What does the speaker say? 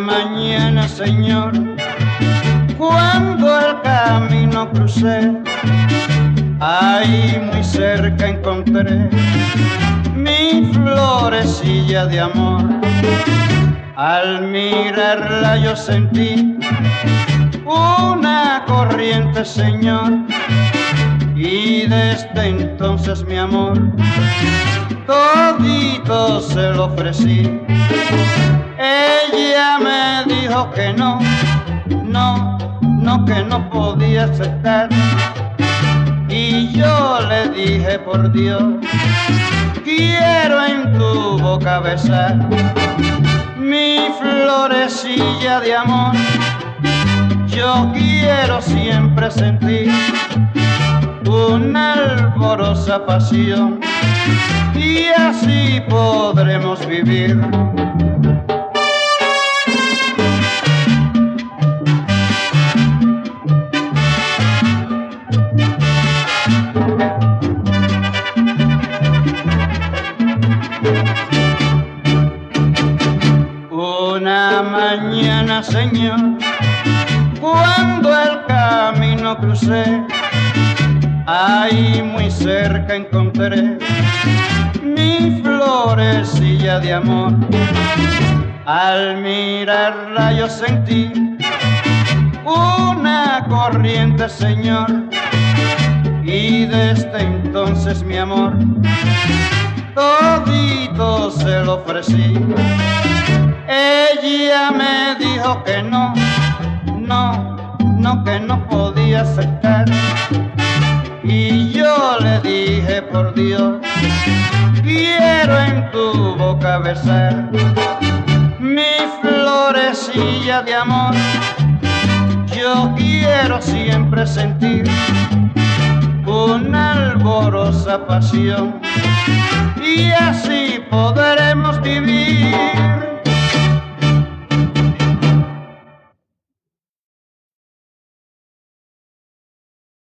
mañana, Señor, cuando el camino crucé, ahí muy cerca encontré mi florecilla de amor. Al mirarla yo sentí una corriente, Señor, y desde entonces mi amor todito se lo ofrecí. Ella me dijo que no, que no podía aceptar. Y yo le dije, por Dios, quiero en tu boca besar mi florecilla de amor. Yo quiero siempre sentir una alborosa pasión y así podremos vivir. Una mañana, Señor, cuando el camino crucé, ahí muy cerca encontré mi florecilla de amor. Al mirarla yo sentí una corriente, Señor, y desde entonces mi amor todito se lo ofrecí. Ella me dijo que no, que no podía aceptar. Y yo le dije, por Dios, quiero en tu boca besar mi florecilla de amor. Yo quiero siempre sentir una alborosa pasión y así podremos vivir.